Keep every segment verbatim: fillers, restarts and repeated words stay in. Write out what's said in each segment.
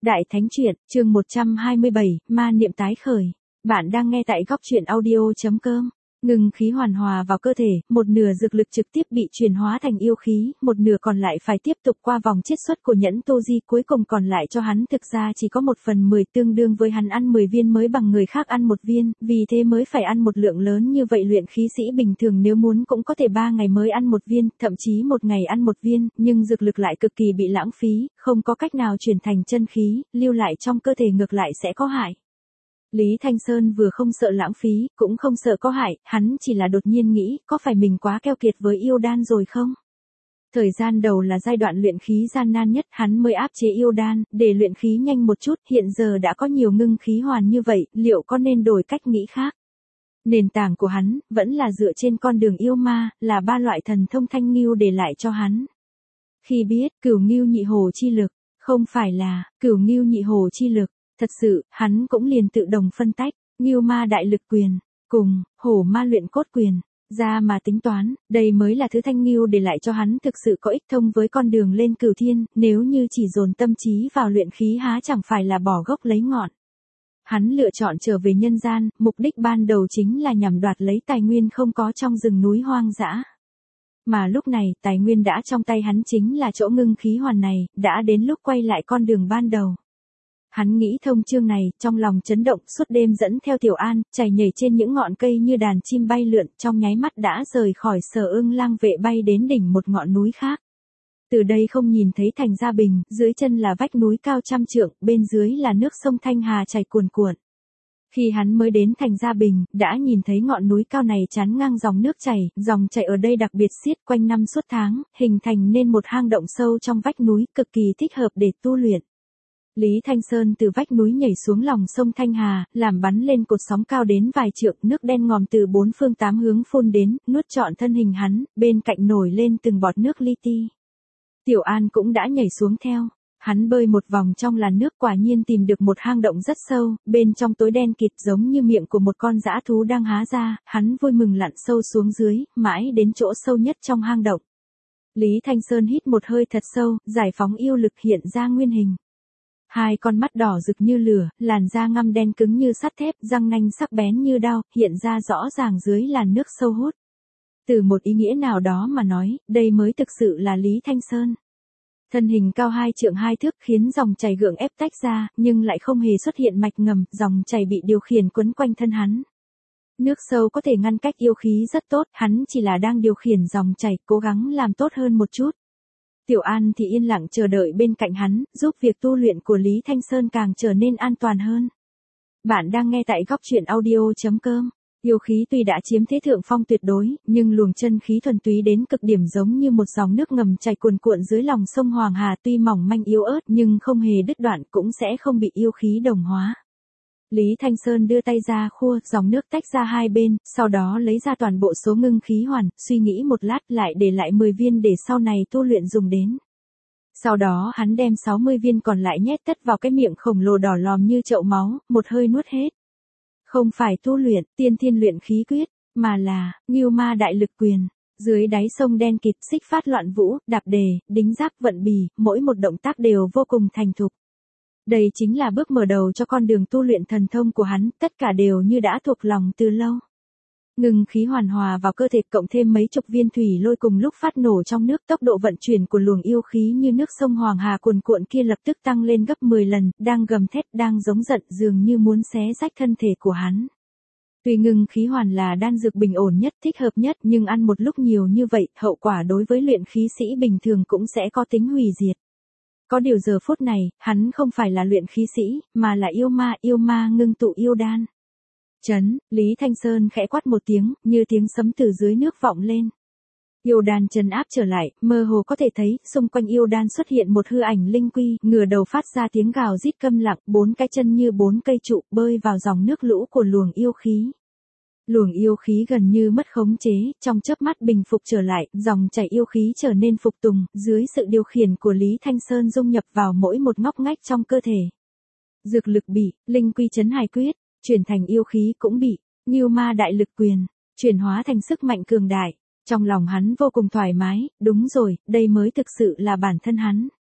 Đại Thánh Truyện, chương một trăm hai mươi bảy, Ma Niệm Tái Khởi. Bạn đang nghe tại góc truyện audio.com. Ngừng khí hoàn hòa vào cơ thể, một nửa dược lực trực tiếp bị chuyển hóa thành yêu khí, một nửa còn lại phải tiếp tục qua vòng chiết xuất của nhẫn Tô Di, cuối cùng còn lại cho hắn thực ra chỉ có một phần mười, tương đương với hắn ăn mười viên mới bằng người khác ăn một viên, vì thế mới phải ăn một lượng lớn như vậy. Luyện khí sĩ bình thường nếu muốn cũng có thể ba ngày mới ăn một viên, thậm chí một ngày ăn một viên, nhưng dược lực lại cực kỳ bị lãng phí, không có cách nào chuyển thành chân khí, lưu lại trong cơ thể ngược lại sẽ có hại. Lý Thanh Sơn vừa không sợ lãng phí, cũng không sợ có hại, hắn chỉ là đột nhiên nghĩ, có phải mình quá keo kiệt với yêu đan rồi không? Thời gian đầu là giai đoạn luyện khí gian nan nhất, hắn mới áp chế yêu đan, để luyện khí nhanh một chút, hiện giờ đã có nhiều ngưng khí hoàn như vậy, liệu có nên đổi cách nghĩ khác? Nền tảng của hắn, vẫn là dựa trên con đường yêu ma, là ba loại thần thông Thanh Ngưu để lại cho hắn. Khi biết, Cửu Ngưu Nhị Hồ chi lực, không phải là, Cửu Ngưu Nhị Hồ chi lực. Thật sự, hắn cũng liền tự động phân tách, Ngưu Ma Đại Lực Quyền, cùng, Hổ Ma Luyện Cốt Quyền, ra mà tính toán, đây mới là thứ Thanh Ngưu để lại cho hắn thực sự có ích thông với con đường lên Cửu Thiên, nếu như chỉ dồn tâm trí vào luyện khí há chẳng phải là bỏ gốc lấy ngọn. Hắn lựa chọn trở về nhân gian, mục đích ban đầu chính là nhằm đoạt lấy tài nguyên không có trong rừng núi hoang dã. Mà lúc này, tài nguyên đã trong tay hắn chính là chỗ ngưng khí hoàn này, đã đến lúc quay lại con đường ban đầu. Hắn nghĩ thông chương này, trong lòng chấn động, suốt đêm dẫn theo Tiểu An, chạy nhảy trên những ngọn cây như đàn chim bay lượn, trong nháy mắt đã rời khỏi Sở Ưng Lang vệ bay đến đỉnh một ngọn núi khác. Từ đây không nhìn thấy Thành Gia Bình, dưới chân là vách núi cao trăm trượng, bên dưới là nước sông Thanh Hà chảy cuồn cuộn. Khi hắn mới đến Thành Gia Bình, đã nhìn thấy ngọn núi cao này chắn ngang dòng nước chảy, dòng chảy ở đây đặc biệt xiết quanh năm suốt tháng, hình thành nên một hang động sâu trong vách núi, cực kỳ thích hợp để tu luyện. Lý Thanh Sơn từ vách núi nhảy xuống lòng sông Thanh Hà, làm bắn lên cột sóng cao đến vài trượng, nước đen ngòm từ bốn phương tám hướng phun đến, nuốt trọn thân hình hắn, bên cạnh nổi lên từng bọt nước li ti. Tiểu An cũng đã nhảy xuống theo, hắn bơi một vòng trong làn nước, quả nhiên tìm được một hang động rất sâu, bên trong tối đen kịt giống như miệng của một con dã thú đang há ra, hắn vui mừng lặn sâu xuống dưới, mãi đến chỗ sâu nhất trong hang động. Lý Thanh Sơn hít một hơi thật sâu, giải phóng yêu lực hiện ra nguyên hình. Hai con mắt đỏ rực như lửa, làn da ngăm đen cứng như sắt thép, răng nanh sắc bén như đao, hiện ra rõ ràng dưới làn nước sâu hút. Từ một ý nghĩa nào đó mà nói, đây mới thực sự là Lý Thanh Sơn. Thân hình cao hai trượng hai thước khiến dòng chảy gượng ép tách ra, nhưng lại không hề xuất hiện mạch ngầm, dòng chảy bị điều khiển quấn quanh thân hắn. Nước sâu có thể ngăn cách yêu khí rất tốt, hắn chỉ là đang điều khiển dòng chảy, cố gắng làm tốt hơn một chút. Tiểu An thì yên lặng chờ đợi bên cạnh hắn, giúp việc tu luyện của Lý Thanh Sơn càng trở nên an toàn hơn. Bạn đang nghe tại góc truyện audio.com. Yêu khí tuy đã chiếm thế thượng phong tuyệt đối, nhưng luồng chân khí thuần túy đến cực điểm giống như một dòng nước ngầm chảy cuồn cuộn dưới lòng sông Hoàng Hà, tuy mỏng manh yếu ớt nhưng không hề đứt đoạn, cũng sẽ không bị yêu khí đồng hóa. Lý Thanh Sơn đưa tay ra khua, dòng nước tách ra hai bên, sau đó lấy ra toàn bộ số ngưng khí hoàn, suy nghĩ một lát lại để lại mười viên để sau này tu luyện dùng đến. Sau đó hắn đem sáu mươi viên còn lại nhét tất vào cái miệng khổng lồ đỏ lòm như chậu máu, một hơi nuốt hết. Không phải tu luyện, tiên thiên luyện khí quyết, mà là, Ngưu Ma Đại Lực Quyền. Dưới đáy sông đen kịt, xích phát loạn vũ, đạp đề, đính giáp vận bì, mỗi một động tác đều vô cùng thành thục. Đây chính là bước mở đầu cho con đường tu luyện thần thông của hắn, tất cả đều như đã thuộc lòng từ lâu. Ngừng khí hoàn hòa vào cơ thể, cộng thêm mấy chục viên thủy lôi cùng lúc phát nổ trong nước, tốc độ vận chuyển của luồng yêu khí như nước sông Hoàng Hà cuồn cuộn kia lập tức tăng lên gấp mười lần, đang gầm thét, đang giống giận, dường như muốn xé rách thân thể của hắn. Tuy ngừng khí hoàn là đan dược bình ổn nhất, thích hợp nhất, nhưng ăn một lúc nhiều như vậy, hậu quả đối với luyện khí sĩ bình thường cũng sẽ có tính hủy diệt. Có điều giờ phút này, hắn không phải là luyện khí sĩ, mà là yêu ma, yêu ma ngưng tụ yêu đan. Chấn, Lý Thanh Sơn khẽ quát một tiếng, như tiếng sấm từ dưới nước vọng lên. Yêu đan trấn áp trở lại, mơ hồ có thể thấy, xung quanh yêu đan xuất hiện một hư ảnh linh quy, ngửa đầu phát ra tiếng gào rít câm lặng, bốn cái chân như bốn cây trụ, bơi vào dòng nước lũ của luồng yêu khí. Luồng yêu khí gần như mất khống chế, trong chớp mắt bình phục trở lại, dòng chảy yêu khí trở nên phục tùng, dưới sự điều khiển của Lý Thanh Sơn dung nhập vào mỗi một ngóc ngách trong cơ thể. Dược lực bị, linh quy chấn hài quyết, chuyển thành yêu khí cũng bị, Ngưu Ma Đại Lực Quyền, chuyển hóa thành sức mạnh cường đại. Trong lòng hắn vô cùng thoải mái, đúng rồi, đây mới thực sự là bản thân hắn.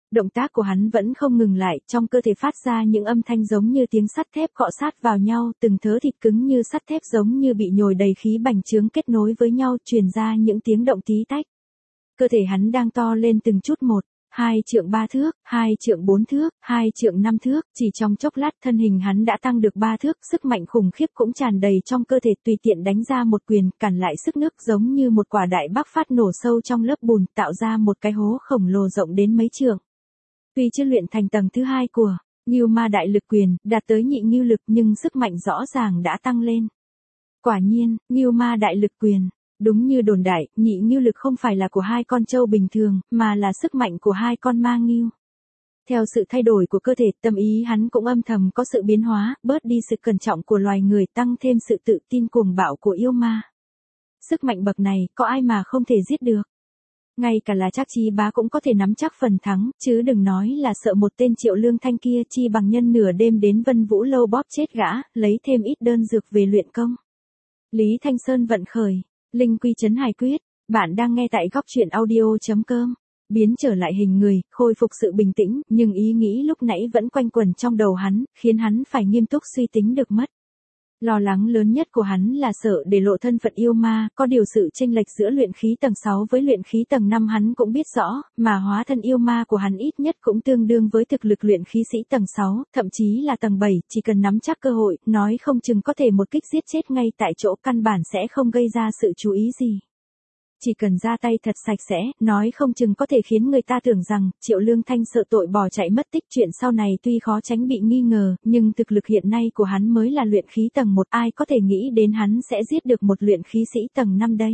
Động tác của hắn vẫn không ngừng lại, trong cơ thể phát ra những âm thanh giống như tiếng sắt thép cọ sát vào nhau, từng thớ thịt cứng như sắt thép giống như bị nhồi đầy khí bành trướng kết nối với nhau, truyền ra những tiếng động tí tách. Cơ thể hắn đang to lên từng chút một, hai trượng ba thước, hai trượng bốn thước, hai trượng năm thước, chỉ trong chốc lát thân hình hắn đã tăng được ba thước, sức mạnh khủng khiếp cũng tràn đầy trong cơ thể, tùy tiện đánh ra một quyền, cản lại sức nước giống như một quả đại bác phát nổ sâu trong lớp bùn, tạo ra một cái hố khổng lồ rộng đến mấy trượng. Tuy chưa luyện thành tầng thứ hai của Ngưu Ma Đại Lực Quyền, đạt tới nhị ngưu lực nhưng sức mạnh rõ ràng đã tăng lên. Quả nhiên, Ngưu Ma Đại Lực Quyền, đúng như đồn đại, nhị ngưu lực không phải là của hai con trâu bình thường, mà là sức mạnh của hai con ma ngưu. Theo sự thay đổi của cơ thể, tâm ý hắn cũng âm thầm có sự biến hóa, bớt đi sự cẩn trọng của loài người, tăng thêm sự tự tin cuồng bạo của yêu ma. Sức mạnh bậc này, có ai mà không thể giết được. Ngay cả là Trác Chí Bá cũng có thể nắm chắc phần thắng, chứ đừng nói là sợ một tên Triệu Lương Thanh kia, chi bằng nhân nửa đêm đến Vân Vũ Lâu bóp chết gã, lấy thêm ít đơn dược về luyện công. Lý Thanh Sơn vận khởi, linh quy trấn hải quyết, bạn đang nghe tại góc truyện audio chấm com. Biến trở lại hình người, khôi phục sự bình tĩnh, nhưng ý nghĩ lúc nãy vẫn quanh quẩn trong đầu hắn, khiến hắn phải nghiêm túc suy tính được mất. Lo lắng lớn nhất của hắn là sợ để lộ thân phận yêu ma, có điều sự chênh lệch giữa luyện khí tầng sáu với luyện khí tầng năm hắn cũng biết rõ, mà hóa thân yêu ma của hắn ít nhất cũng tương đương với thực lực luyện khí sĩ tầng sáu, thậm chí là tầng bảy, chỉ cần nắm chắc cơ hội, nói không chừng có thể một kích giết chết ngay tại chỗ, căn bản sẽ không gây ra sự chú ý gì. Chỉ cần ra tay thật sạch sẽ, nói không chừng có thể khiến người ta tưởng rằng, Triệu Lương Thanh sợ tội bỏ chạy mất tích, chuyện sau này tuy khó tránh bị nghi ngờ, nhưng thực lực hiện nay của hắn mới là luyện khí tầng một, ai có thể nghĩ đến hắn sẽ giết được một luyện khí sĩ tầng năm đây.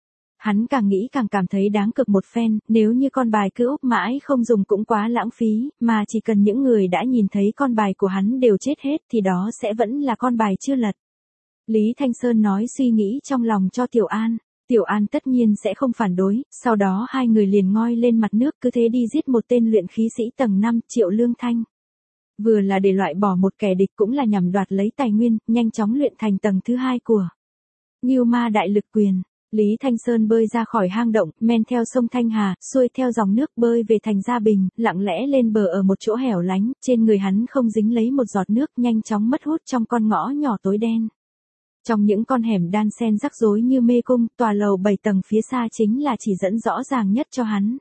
Hắn càng nghĩ càng cảm thấy đáng cực một phen, nếu như con bài cứ úp mãi không dùng cũng quá lãng phí, mà chỉ cần những người đã nhìn thấy con bài của hắn đều chết hết thì đó sẽ vẫn là con bài chưa lật. Lý Thanh Sơn nói suy nghĩ trong lòng cho Tiểu An. Tiểu An tất nhiên sẽ không phản đối, sau đó hai người liền ngoi lên mặt nước, cứ thế đi giết một tên luyện khí sĩ tầng năm, Triệu Lương Thanh. Vừa là để loại bỏ một kẻ địch cũng là nhằm đoạt lấy tài nguyên, nhanh chóng luyện thành tầng thứ hai của Ngưu Ma Đại Lực Quyền. Lý Thanh Sơn bơi ra khỏi hang động, men theo sông Thanh Hà, xuôi theo dòng nước bơi về thành Gia Bình, lặng lẽ lên bờ ở một chỗ hẻo lánh, trên người hắn không dính lấy một giọt nước, nhanh chóng mất hút trong con ngõ nhỏ tối đen. Trong những con hẻm đan xen rắc rối như mê cung, tòa lầu bảy tầng phía xa chính là chỉ dẫn rõ ràng nhất cho hắn.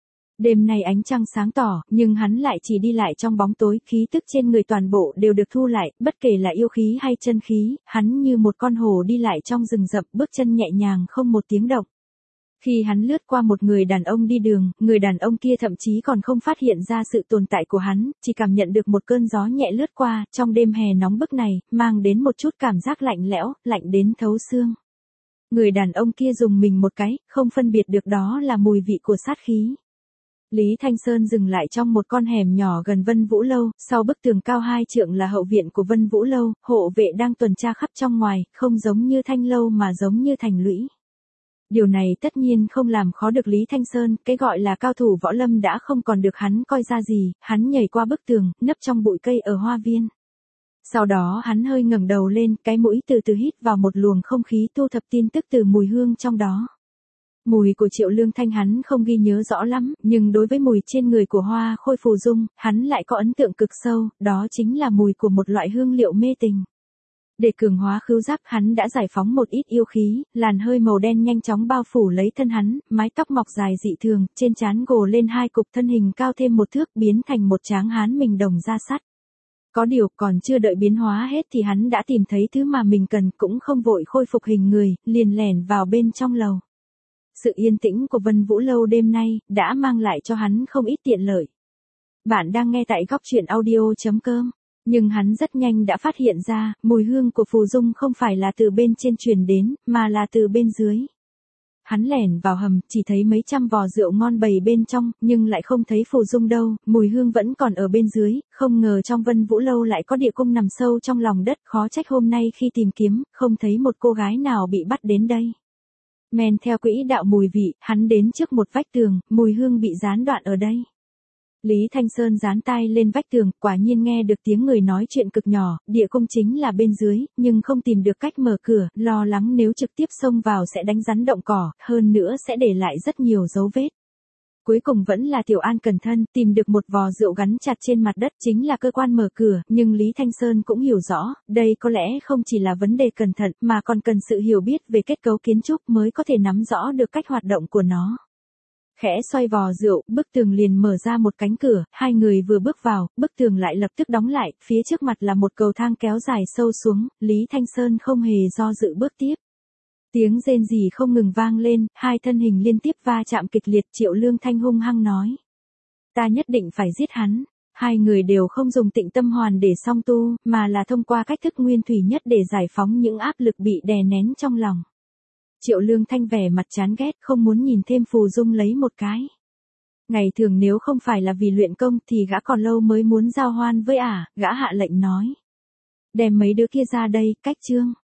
Đêm nay ánh trăng sáng tỏ, nhưng hắn lại chỉ đi lại trong bóng tối, khí tức trên người toàn bộ đều được thu lại, bất kể là yêu khí hay chân khí, hắn như một con hổ đi lại trong rừng rậm, bước chân nhẹ nhàng không một tiếng động. Khi hắn lướt qua một người đàn ông đi đường, người đàn ông kia thậm chí còn không phát hiện ra sự tồn tại của hắn, chỉ cảm nhận được một cơn gió nhẹ lướt qua, trong đêm hè nóng bức này, mang đến một chút cảm giác lạnh lẽo, lạnh đến thấu xương. Người đàn ông kia dùng mình một cái, không phân biệt được đó là mùi vị của sát khí. Lý Thanh Sơn dừng lại trong một con hẻm nhỏ gần Vân Vũ Lâu, sau bức tường cao hai trượng là hậu viện của Vân Vũ Lâu, hộ vệ đang tuần tra khắp trong ngoài, không giống như Thanh Lâu mà giống như thành lũy. Điều này tất nhiên không làm khó được Lý Thanh Sơn, cái gọi là cao thủ võ lâm đã không còn được hắn coi ra gì, hắn nhảy qua bức tường, nấp trong bụi cây ở hoa viên. Sau đó hắn hơi ngẩng đầu lên, cái mũi từ từ hít vào một luồng không khí, thu thập tin tức từ mùi hương trong đó. Mùi của Triệu Lương Thanh hắn không ghi nhớ rõ lắm, nhưng đối với mùi trên người của Hoa Khôi Phù Dung, hắn lại có ấn tượng cực sâu, đó chính là mùi của một loại hương liệu mê tình. Để cường hóa khứu giác, hắn đã giải phóng một ít yêu khí, làn hơi màu đen nhanh chóng bao phủ lấy thân hắn, mái tóc mọc dài dị thường, trên trán gồ lên hai cục, thân hình cao thêm một thước, biến thành một tráng hán mình đồng da sắt. Có điều, còn chưa đợi biến hóa hết thì hắn đã tìm thấy thứ mà mình cần, cũng không vội khôi phục hình người, liền lẻn vào bên trong lầu. Sự yên tĩnh của Vân Vũ Lâu đêm nay, đã mang lại cho hắn không ít tiện lợi. Bạn đang nghe tại góc truyện audio chấm com. Nhưng hắn rất nhanh đã phát hiện ra, mùi hương của Phù Dung không phải là từ bên trên truyền đến, mà là từ bên dưới. Hắn lẻn vào hầm, chỉ thấy mấy trăm vò rượu ngon bày bên trong, nhưng lại không thấy Phù Dung đâu, mùi hương vẫn còn ở bên dưới, không ngờ trong Vân Vũ Lâu lại có địa cung nằm sâu trong lòng đất, khó trách hôm nay khi tìm kiếm, không thấy một cô gái nào bị bắt đến đây. Men theo quỹ đạo mùi vị, hắn đến trước một vách tường, mùi hương bị gián đoạn ở đây. Lý Thanh Sơn dán tai lên vách tường, quả nhiên nghe được tiếng người nói chuyện cực nhỏ, địa cung chính là bên dưới, nhưng không tìm được cách mở cửa, lo lắng nếu trực tiếp xông vào sẽ đánh rắn động cỏ, hơn nữa sẽ để lại rất nhiều dấu vết. Cuối cùng vẫn là Tiểu An cẩn thân, tìm được một vò rượu gắn chặt trên mặt đất, chính là cơ quan mở cửa, nhưng Lý Thanh Sơn cũng hiểu rõ, đây có lẽ không chỉ là vấn đề cẩn thận, mà còn cần sự hiểu biết về kết cấu kiến trúc mới có thể nắm rõ được cách hoạt động của nó. Khẽ xoay vò rượu, bức tường liền mở ra một cánh cửa, hai người vừa bước vào, bức tường lại lập tức đóng lại, phía trước mặt là một cầu thang kéo dài sâu xuống, Lý Thanh Sơn không hề do dự bước tiếp. Tiếng rên rỉ không ngừng vang lên, hai thân hình liên tiếp va chạm kịch liệt, Triệu Lương Thanh hung hăng nói. Ta nhất định phải giết hắn. Hai người đều không dùng Tịnh Tâm Hoàn để song tu, mà là thông qua cách thức nguyên thủy nhất để giải phóng những áp lực bị đè nén trong lòng. Triệu Lương Thanh vẻ mặt chán ghét, không muốn nhìn thêm Phù Dung lấy một cái. Ngày thường nếu không phải là vì luyện công thì gã còn lâu mới muốn giao hoan với ả, gã hạ lệnh nói. Đem mấy đứa kia ra đây, cách chương.